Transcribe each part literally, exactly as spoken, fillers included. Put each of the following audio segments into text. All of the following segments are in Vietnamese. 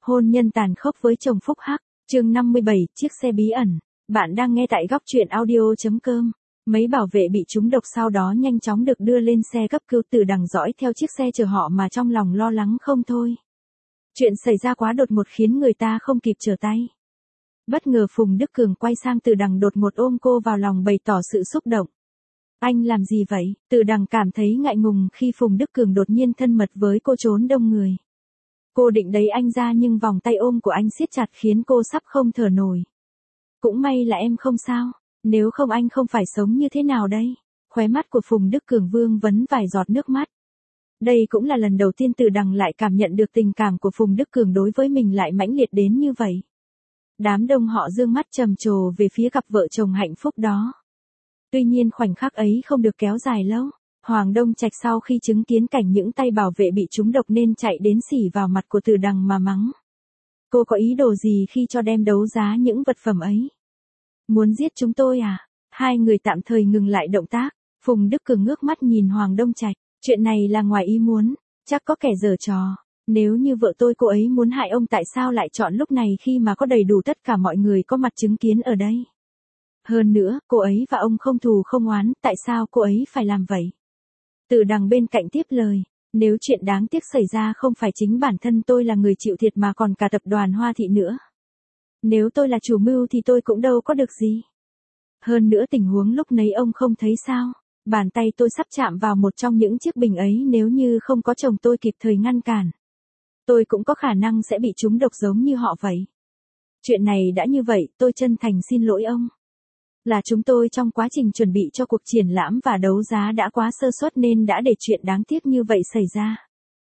Hôn nhân tàn khốc với chồng phúc hắc, chương năm mươi bảy, chiếc xe bí ẩn. Bạn đang nghe tại góc truyện audio chấm com. Mấy bảo vệ bị trúng độc sau đó nhanh chóng được đưa lên xe cấp cứu. Từ đằng dõi theo chiếc xe chở họ mà trong lòng lo lắng không thôi. Chuyện xảy ra quá đột ngột khiến người ta không kịp trở tay. Bất ngờ Phùng Đức Cường quay sang Từ đằng đột ngột ôm cô vào lòng bày tỏ sự xúc động. Anh làm gì vậy? Từ đằng cảm thấy ngại ngùng khi Phùng Đức Cường đột nhiên thân mật với cô trốn đông người. Cô định đẩy anh ra nhưng vòng tay ôm của anh siết chặt khiến cô sắp không thở nổi. Cũng may là em không sao, nếu không anh không phải sống như thế nào đây? Khóe mắt của Phùng Đức Cường vương vấn vài giọt nước mắt. Đây cũng là lần đầu tiên Từ đằng lại cảm nhận được tình cảm của Phùng Đức Cường đối với mình lại mãnh liệt đến như vậy. Đám đông họ dương mắt trầm trồ về phía cặp vợ chồng hạnh phúc đó. Tuy nhiên khoảnh khắc ấy không được kéo dài lâu. Hoàng Đông Trạch sau khi chứng kiến cảnh những tay bảo vệ bị trúng độc nên chạy đến xỉ vào mặt của Từ đằng mà mắng. Cô có ý đồ gì khi cho đem đấu giá những vật phẩm ấy? Muốn giết chúng tôi à? Hai người tạm thời ngừng lại động tác. Phùng Đức Cường ngước mắt nhìn Hoàng Đông Trạch. Chuyện này là ngoài ý muốn, chắc có kẻ giở trò. Nếu như vợ tôi cô ấy muốn hại ông tại sao lại chọn lúc này khi mà có đầy đủ tất cả mọi người có mặt chứng kiến ở đây? Hơn nữa, cô ấy và ông không thù không oán, tại sao cô ấy phải làm vậy? Từ đằng bên cạnh tiếp lời, nếu chuyện đáng tiếc xảy ra không phải chính bản thân tôi là người chịu thiệt mà còn cả tập đoàn Hoa Thị nữa. Nếu tôi là chủ mưu thì tôi cũng đâu có được gì. Hơn nữa tình huống lúc nấy ông không thấy sao? Bàn tay tôi sắp chạm vào một trong những chiếc bình ấy, nếu như không có chồng tôi kịp thời ngăn cản. Tôi cũng có khả năng sẽ bị trúng độc giống như họ vậy. Chuyện này đã như vậy, tôi chân thành xin lỗi ông. Là chúng tôi trong quá trình chuẩn bị cho cuộc triển lãm và đấu giá đã quá sơ suất nên đã để chuyện đáng tiếc như vậy xảy ra.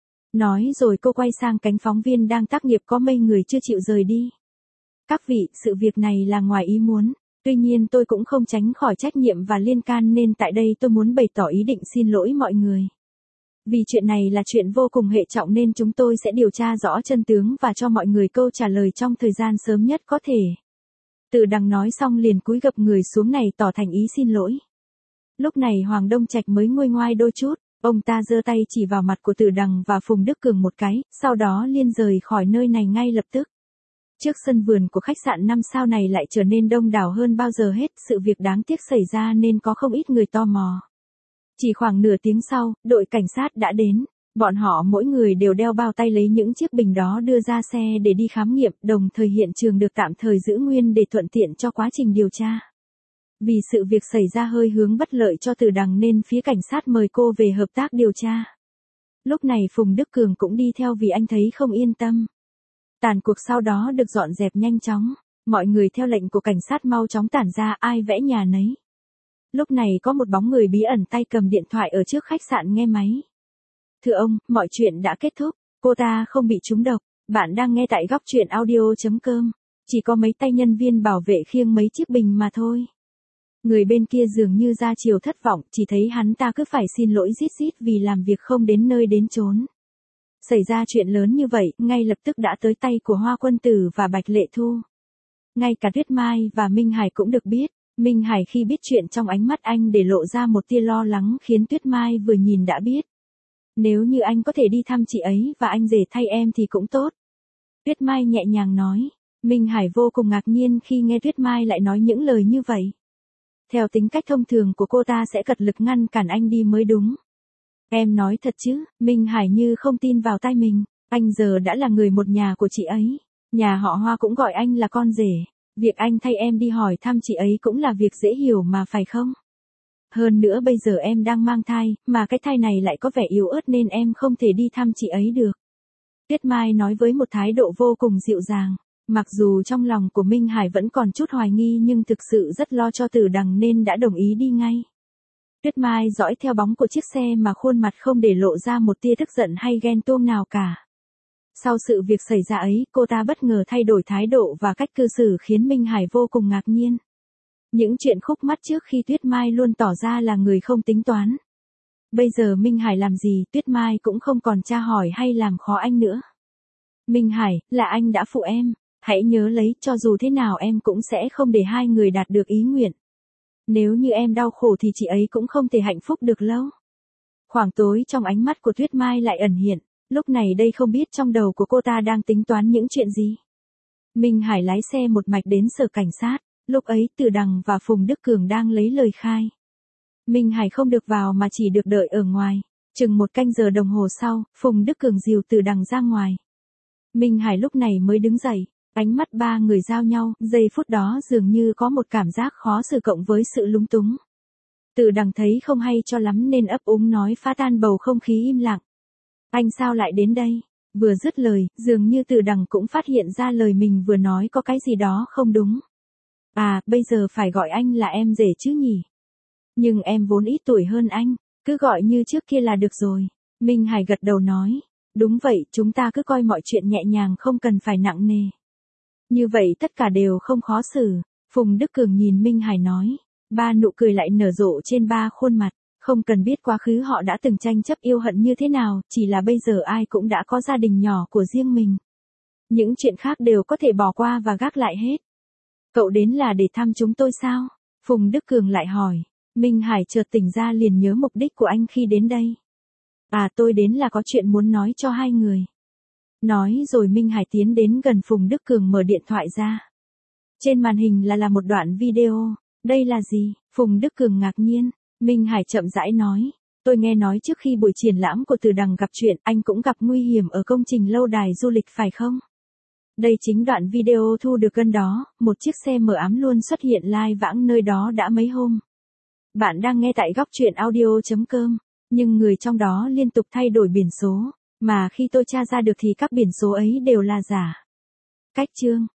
Nói rồi cô quay sang cánh phóng viên đang tác nghiệp có mấy người chưa chịu rời đi. Các vị, sự việc này là ngoài ý muốn. Tuy nhiên tôi cũng không tránh khỏi trách nhiệm và liên can nên tại đây tôi muốn bày tỏ ý định xin lỗi mọi người. Vì chuyện này là chuyện vô cùng hệ trọng nên chúng tôi sẽ điều tra rõ chân tướng và cho mọi người câu trả lời trong thời gian sớm nhất có thể. Từ đằng nói xong liền cúi gập người xuống này tỏ thành ý xin lỗi. Lúc này Hoàng Đông Trạch mới nguôi ngoai đôi chút, ông ta giơ tay chỉ vào mặt của Từ đằng và Phùng Đức Cường một cái, sau đó liên rời khỏi nơi này ngay lập tức. Trước sân vườn của khách sạn năm sao này lại trở nên đông đảo hơn bao giờ hết, sự việc đáng tiếc xảy ra nên có không ít người tò mò. Chỉ khoảng nửa tiếng sau, đội cảnh sát đã đến. Bọn họ mỗi người đều đeo bao tay lấy những chiếc bình đó đưa ra xe để đi khám nghiệm, đồng thời hiện trường được tạm thời giữ nguyên để thuận tiện cho quá trình điều tra. Vì sự việc xảy ra hơi hướng bất lợi cho Từ đằng nên phía cảnh sát mời cô về hợp tác điều tra. Lúc này Phùng Đức Cường cũng đi theo vì anh thấy không yên tâm. Tàn cuộc sau đó được dọn dẹp nhanh chóng, mọi người theo lệnh của cảnh sát mau chóng tản ra, ai vẽ nhà nấy. Lúc này có một bóng người bí ẩn tay cầm điện thoại ở trước khách sạn nghe máy. Thưa ông, mọi chuyện đã kết thúc, cô ta không bị trúng độc, bạn đang nghe tại góc truyện audio chấm com, chỉ có mấy tay nhân viên bảo vệ khiêng mấy chiếc bình mà thôi. Người bên kia dường như ra chiều thất vọng, chỉ thấy hắn ta cứ phải xin lỗi rít rít vì làm việc không đến nơi đến chốn. Xảy ra chuyện lớn như vậy, ngay lập tức đã tới tay của Hoa Quân Tử và Bạch Lệ Thu. Ngay cả Tuyết Mai và Minh Hải cũng được biết. Minh Hải khi biết chuyện trong ánh mắt anh để lộ ra một tia lo lắng khiến Tuyết Mai vừa nhìn đã biết. Nếu như anh có thể đi thăm chị ấy và anh rể thay em thì cũng tốt. Tuyết Mai nhẹ nhàng nói. Minh Hải vô cùng ngạc nhiên khi nghe Tuyết Mai lại nói những lời như vậy. Theo tính cách thông thường của cô ta sẽ cật lực ngăn cản anh đi mới đúng. Em nói thật chứ? Minh Hải như không tin vào tai mình. Anh giờ đã là người một nhà của chị ấy. Nhà họ Hoa cũng gọi anh là con rể. Việc anh thay em đi hỏi thăm chị ấy cũng là việc dễ hiểu mà phải không? Hơn nữa bây giờ em đang mang thai, mà cái thai này lại có vẻ yếu ớt nên em không thể đi thăm chị ấy được. Tuyết Mai nói với một thái độ vô cùng dịu dàng. Mặc dù trong lòng của Minh Hải vẫn còn chút hoài nghi nhưng thực sự rất lo cho Từ đằng nên đã đồng ý đi ngay. Tuyết Mai dõi theo bóng của chiếc xe mà khuôn mặt không để lộ ra một tia tức giận hay ghen tuông nào cả. Sau sự việc xảy ra ấy, cô ta bất ngờ thay đổi thái độ và cách cư xử khiến Minh Hải vô cùng ngạc nhiên. Những chuyện khúc mắc trước khi Tuyết Mai luôn tỏ ra là người không tính toán. Bây giờ Minh Hải làm gì, Tuyết Mai cũng không còn tra hỏi hay làm khó anh nữa. Minh Hải, là anh đã phụ em. Hãy nhớ lấy, cho dù thế nào em cũng sẽ không để hai người đạt được ý nguyện. Nếu như em đau khổ thì chị ấy cũng không thể hạnh phúc được lâu. Khoảng tối trong ánh mắt của Tuyết Mai lại ẩn hiện. Lúc này đây không biết trong đầu của cô ta đang tính toán những chuyện gì. Minh Hải lái xe một mạch đến sở cảnh sát, lúc ấy Từ Đằng và Phùng Đức Cường đang lấy lời khai. Minh Hải không được vào mà chỉ được đợi ở ngoài. Chừng một canh giờ đồng hồ sau, Phùng Đức Cường dìu Từ Đằng ra ngoài. Minh Hải lúc này mới đứng dậy, ánh mắt ba người giao nhau, giây phút đó dường như có một cảm giác khó xử cộng với sự lúng túng. Từ Đằng thấy không hay cho lắm nên ấp úng nói phá tan bầu không khí im lặng. Anh sao lại đến đây? Vừa dứt lời, dường như Từ Đằng cũng phát hiện ra lời mình vừa nói có cái gì đó không đúng. À, bây giờ phải gọi anh là em rể chứ nhỉ? Nhưng em vốn ít tuổi hơn anh, cứ gọi như trước kia là được rồi. Minh Hải gật đầu nói, đúng vậy, chúng ta cứ coi mọi chuyện nhẹ nhàng không cần phải nặng nề. Như vậy tất cả đều không khó xử. Phùng Đức Cường nhìn Minh Hải nói, ba nụ cười lại nở rộ trên ba khuôn mặt. Không cần biết quá khứ họ đã từng tranh chấp yêu hận như thế nào, chỉ là bây giờ ai cũng đã có gia đình nhỏ của riêng mình. Những chuyện khác đều có thể bỏ qua và gác lại hết. Cậu đến là để thăm chúng tôi sao? Phùng Đức Cường lại hỏi. Minh Hải chợt tỉnh ra liền nhớ mục đích của anh khi đến đây. À, tôi đến là có chuyện muốn nói cho hai người. Nói rồi Minh Hải tiến đến gần Phùng Đức Cường mở điện thoại ra. Trên màn hình là là một đoạn video. Đây là gì? Phùng Đức Cường ngạc nhiên. Minh Hải chậm rãi nói. Tôi nghe nói trước khi buổi triển lãm của Từ Đằng gặp chuyện, anh cũng gặp nguy hiểm ở công trình lâu đài du lịch phải không? Đây chính đoạn video thu được gần đó, một chiếc xe mờ ám luôn xuất hiện lai vãng nơi đó đã mấy hôm. Bạn đang nghe tại góc truyện audio chấm com, nhưng người trong đó liên tục thay đổi biển số, mà khi tôi tra ra được thì các biển số ấy đều là giả. Cách chương